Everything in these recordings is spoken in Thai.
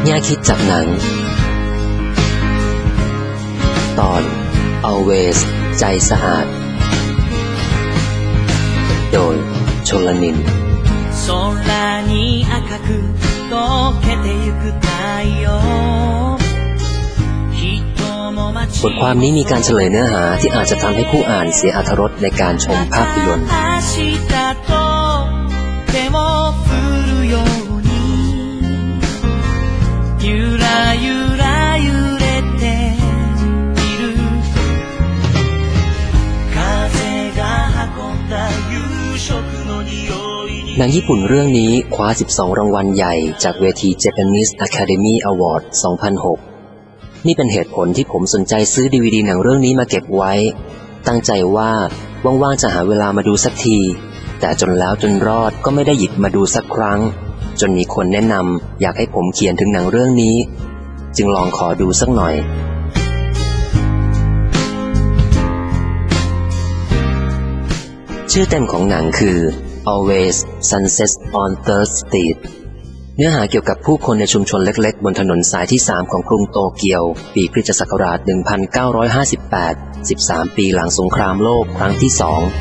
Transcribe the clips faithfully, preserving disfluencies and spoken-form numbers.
แง่คิดจากหนังตอน Always ใจสะอาดโดยชลนินบทความนี้มีการเฉลยเนื้อหาที่อาจจะทำให้ผู้อ่านเสียอรรถรสในการชมภาพยนตร์หนังญี่ปุ่นเรื่องนี้คว้าสิบสองรางวัลใหญ่จากเวที Japanese Academy Award สองพันหก นี่เป็นเหตุผลที่ผมสนใจซื้อ ดี วี ดี หนังเรื่องนี้มาเก็บไว้ตั้งใจว่าว่างๆจะหาเวลามาดูสักทีแต่จนแล้วจนรอดก็ไม่ได้หยิบมาดูสักครั้งจนมีคนแนะนำอยากให้ผมเขียนถึงหนังเรื่องนี้จึงลองขอดูสักหน่อยชื่อเต็มของหนังคือ Always Sunset on Third Street เนื้อหาเกี่ยวกับผู้คนในชุมชนเล็กๆบนถนนสายที่สามของกรุงโตเกียวปีคริสตศักราช หนึ่งพันเก้าร้อยห้าสิบแปด สิบสาม ปีหลังสงครามโลกครั้งที่สอง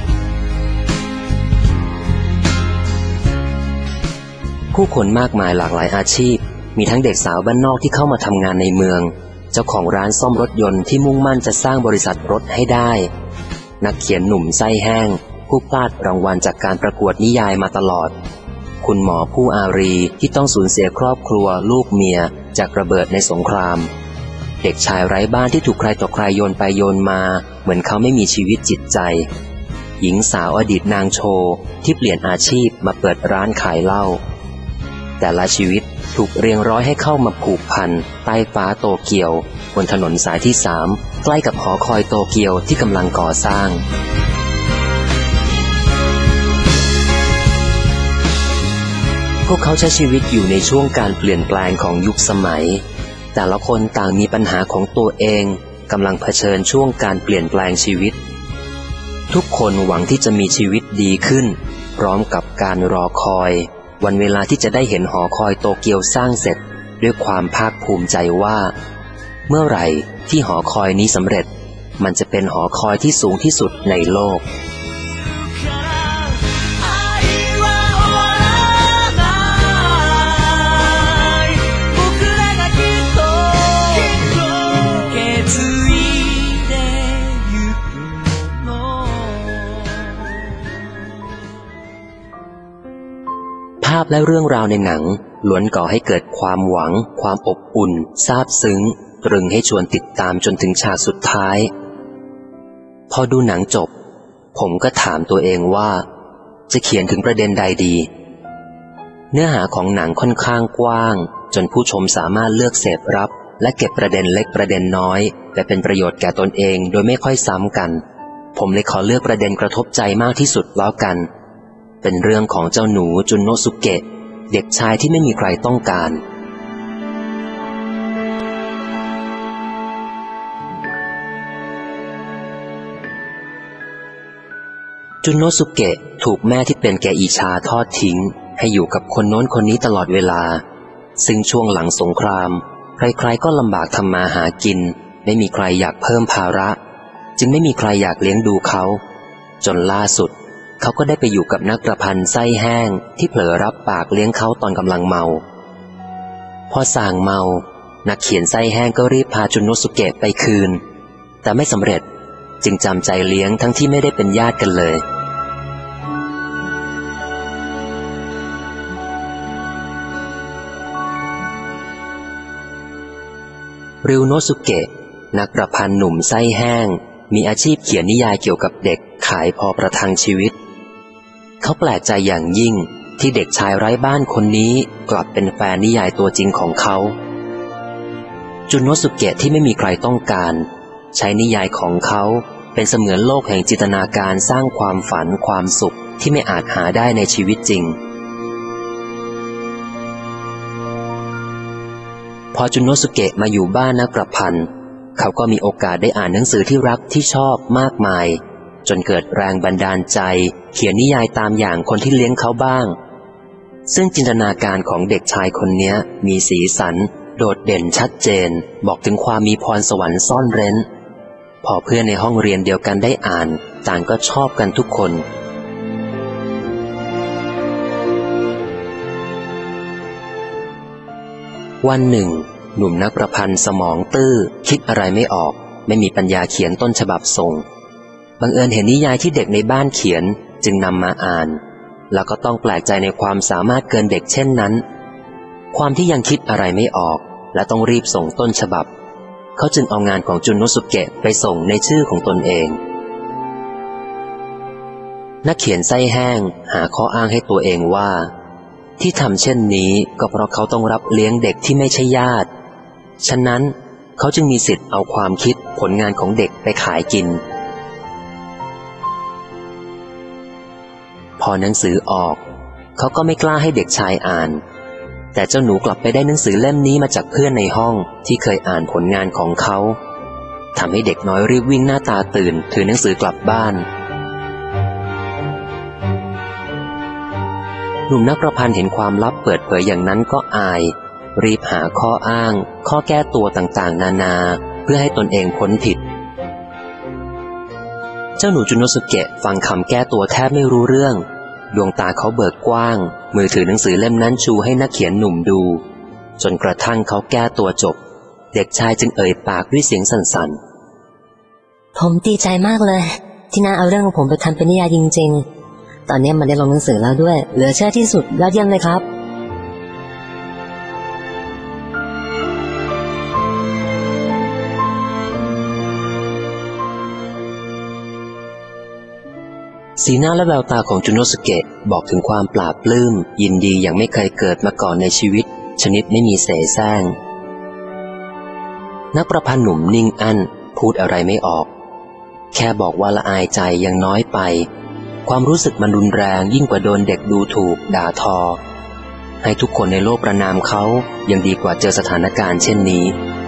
ผู้คนมากมายหลากหลายอาชีพมีทั้งเด็กสาวบ้านนอกที่เข้ามาทำงานในเมืองเจ้าของร้านซ่อมรถยนต์ที่มุ่งมั่นจะสร้างบริษัทรถให้ได้นักเขียนหนุ่มไส้แห้งผู้พลาดรางวัลจากการประกวดนิยายมาตลอดคุณหมอผู้อารีที่ต้องสูญเสียครอบครัวลูกเมียจากระเบิดในสงครามเด็กชายไร้บ้านที่ถูกใครต่อใครโยนไปโยนมาเหมือนเขาไม่มีชีวิตจิตใจหญิงสาวอดีตนางโชว์ที่เปลี่ยนอาชีพมาเปิดร้านขายเหล้าแต่ละชีวิตถูกเรียงร้อยให้เข้ามาผูกพันใต้ฟ้าโตเกียวบนถนนสายที่สามใกล้กับหอคอยโตเกียวที่กำลังก่อสร้างพวกเขาใช้ชีวิตอยู่ในช่วงการเปลี่ยนแปลงของยุคสมัยแต่ละคนต่างมีปัญหาของตัวเองกำลังเผชิญช่วงการเปลี่ยนแปลงชีวิตทุกคนหวังที่จะมีชีวิตดีขึ้นพร้อมกับการรอคอยวันเวลาที่จะได้เห็นหอคอยโตเกียวสร้างเสร็จด้วยความภาคภูมิใจว่าเมื่อไหร่ที่หอคอยนี้สำเร็จมันจะเป็นหอคอยที่สูงที่สุดในโลกภาพและเรื่องราวในหนังล้วนก่อให้เกิดความหวังความอบอุ่นซาบซึ้งตรึงให้ชวนติดตามจนถึงฉากสุดท้ายพอดูหนังจบผมก็ถามตัวเองว่าจะเขียนถึงประเด็นใดดีเนื้อหาของหนังค่อนข้างกว้างจนผู้ชมสามารถเลือกเสพรับและเก็บประเด็นเล็กประเด็นน้อยแต่เป็นประโยชน์แก่ตนเองโดยไม่ค่อยซ้ำกันผมเลยขอเลือกประเด็นกระทบใจมากที่สุดแล้วกันเป็นเรื่องของเจ้าหนูจุนโนสุเกะเด็กชายที่ไม่มีใครต้องการจุนโนสุเกะถูกแม่ที่เป็นแกอิชาทอดทิ้งให้อยู่กับคนโน้นคนนี้ตลอดเวลาซึ่งช่วงหลังสงครามใครๆก็ลำบากทำมาหากินไม่มีใครอยากเพิ่มภาระจึงไม่มีใครอยากเลี้ยงดูเขาจนล่าสุดเขาก็ได้ไปอยู่กับนักประพันธ์ไส้แห้งที่เผลอรับปากเลี้ยงเขาตอนกำลังเมาพอส่างเมานักเขียนไส้แห้งก็รีบพาจุนโนสุเกะไปคืนแต่ไม่สำเร็จจึงจำใจเลี้ยงทั้งที่ไม่ได้เป็นญาติกันเลยริวโนสุเกะนักประพันธ์หนุ่มไส้แห้งมีอาชีพเขียนนิยายเกี่ยวกับเด็กขายพอประทังชีวิตเขาแปลกใจอย่างยิ่งที่เด็กชายไร้บ้านคนนี้กลับเป็นแฟนนิยายตัวจริงของเขาจุนโนสุเกะที่ไม่มีใครต้องการใช้นิยายของเขาเป็นเสมือนโลกแห่งจินตนาการสร้างความฝันความสุขที่ไม่อาจหาได้ในชีวิตจริงพอจุนโนสุเกะมาอยู่บ้านนักประพันธ์เขาก็มีโอกาสได้อ่านหนังสือที่รักที่ชอบมากมายจนเกิดแรงบันดาลใจเขียนนิยายตามอย่างคนที่เลี้ยงเขาบ้างซึ่งจินตนาการของเด็กชายคนนี้มีสีสันโดดเด่นชัดเจนบอกถึงความมีพรสวรรค์ซ่อนเร้นพอเพื่อนในห้องเรียนเดียวกันได้อ่านต่างก็ชอบกันทุกคนวันหนึ่งหนุ่มนักประพันธ์สมองตื้อคิดอะไรไม่ออกไม่มีปัญญาเขียนต้นฉบับส่งบังเอิญเห็นนิยายที่เด็กในบ้านเขียนจึงนำมาอ่านแล้วก็ต้องแปลกใจในความสามารถเกินเด็กเช่นนั้นความที่ยังคิดอะไรไม่ออกและต้องรีบส่งต้นฉบับเขาจึงเอางานของจุนโนสุเกะไปส่งในชื่อของตนเองนักเขียนไส้แห้งหาข้ออ้างให้ตัวเองว่าที่ทำเช่นนี้ก็เพราะเขาต้องรับเลี้ยงเด็กที่ไม่ใช่ญาติฉะนั้นเขาจึงมีสิทธิ์เอาความคิดผลงานของเด็กไปขายกินพอหนังสือออกเขาก็ไม่กล้าให้เด็กชายอ่านแต่เจ้าหนูกลับไปได้หนังสือเล่มนี้มาจากเพื่อนในห้องที่เคยอ่านผลงานของเขาทำให้เด็กน้อยรีบวิ่งหน้าตาตื่นถือหนังสือกลับบ้านหนุ่มนักประพันธ์เห็นความลับเปิดเผยอย่างนั้นก็อายรีบหาข้ออ้างข้อแก้ตัวต่างๆนานาเพื่อให้ตนเองพ้นผิดเจ้าหนูจุนโนสุเกะฟังคำแก้ตัวแทบไม่รู้เรื่องดวงตาเขาเบิกกว้างมือถือหนังสือเล่มนั้นชูให้นักเขียนหนุ่มดูจนกระทั่งเขาแก้ตัวจบเด็กชายจึงเอ่ยปากด้วยเสียงสั่นๆผมดีใจมากเลยที่น้าเอาเรื่องของผมไปทำเป็นนิยายจริงๆตอนนี้มันได้ลงหนังสือแล้วด้วยเหลือเชื่อที่สุดยอดเยี่ยมเลยครับสีหน้าและแววตาของจุนโนสุเกะบอกถึงความปลาบปลื้มยินดีอย่างไม่เคยเกิดมาก่อนในชีวิตชนิดไม่มีเสแสร้งนักประพันธ์หนุ่มนิ่งอั้นพูดอะไรไม่ออกแค่บอกว่าละอายใจยังน้อยไปความรู้สึกมันรุนแรงยิ่งกว่าโดนเด็กดูถูกด่าทอให้ทุกคนในโลกประณามเขายังดีกว่าเจอสถานการณ์เช่นนี้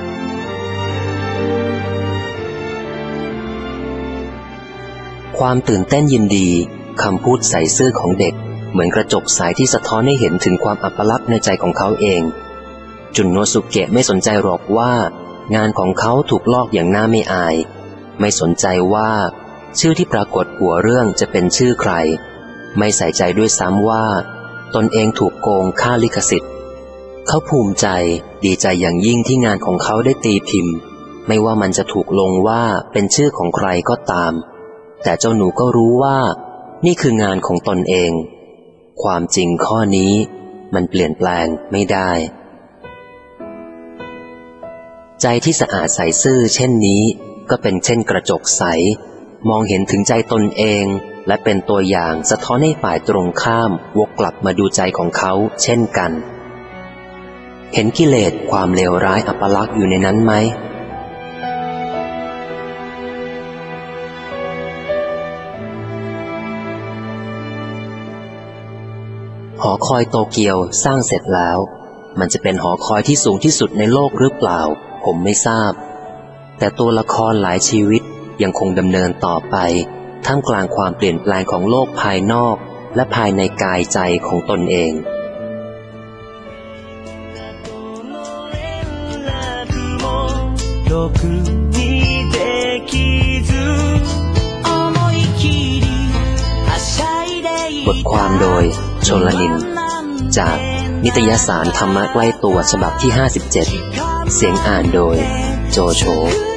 ความตื่นเต้นยินดีคำพูดใส่ซื่อของเด็กเหมือนกระจกใสที่สะท้อนให้เห็นถึงความอัปลักษณ์ในใจของเขาเองจุนโนสุเกะไม่สนใจหรอกว่างานของเขาถูกลอกอย่างน่าไม่อายไม่สนใจว่าชื่อที่ปรากฏหัวเรื่องจะเป็นชื่อใครไม่ใส่ใจด้วยซ้ำว่าตนเองถูกโกงค่าลิขสิทธิ์เขาภูมิใจดีใจอย่างยิ่งที่งานของเขาได้ตีพิมพ์ไม่ว่ามันจะถูกลงว่าเป็นชื่อของใครก็ตามแต่เจ้าหนูก็รู้ว่านี่คืองานของตนเองความจริงข้อนี้มันเปลี่ยนแปลงไม่ได้ใจที่สะอาดใสซื่อเช่นนี้ก็เป็นเช่นกระจกใสมองเห็นถึงใจตนเองและเป็นตัวอย่างสะท้อนให้ฝ่ายตรงข้ามวกกลับมาดูใจของเขาเช่นกันเห็นกิเลสความเลวร้ายอัปลักษณ์อยู่ในนั้นไหมหอคอยโตเกียวสร้างเสร็จแล้วมันจะเป็นหอคอยที่สูงที่สุดในโลกหรือเปล่าผมไม่ทราบแต่ตัวละครหลายชีวิตยังคงดำเนินต่อไปท่ามกลางความเปลี่ยนแปลงของโลกภายนอกและภายในกายใจของตนเองบทความโดยชลนินจากนิตยสารธรรมะใกล้ตัวฉบับที่ห้าสิบเจ็ดเสียงอ่านโดยโจโฉ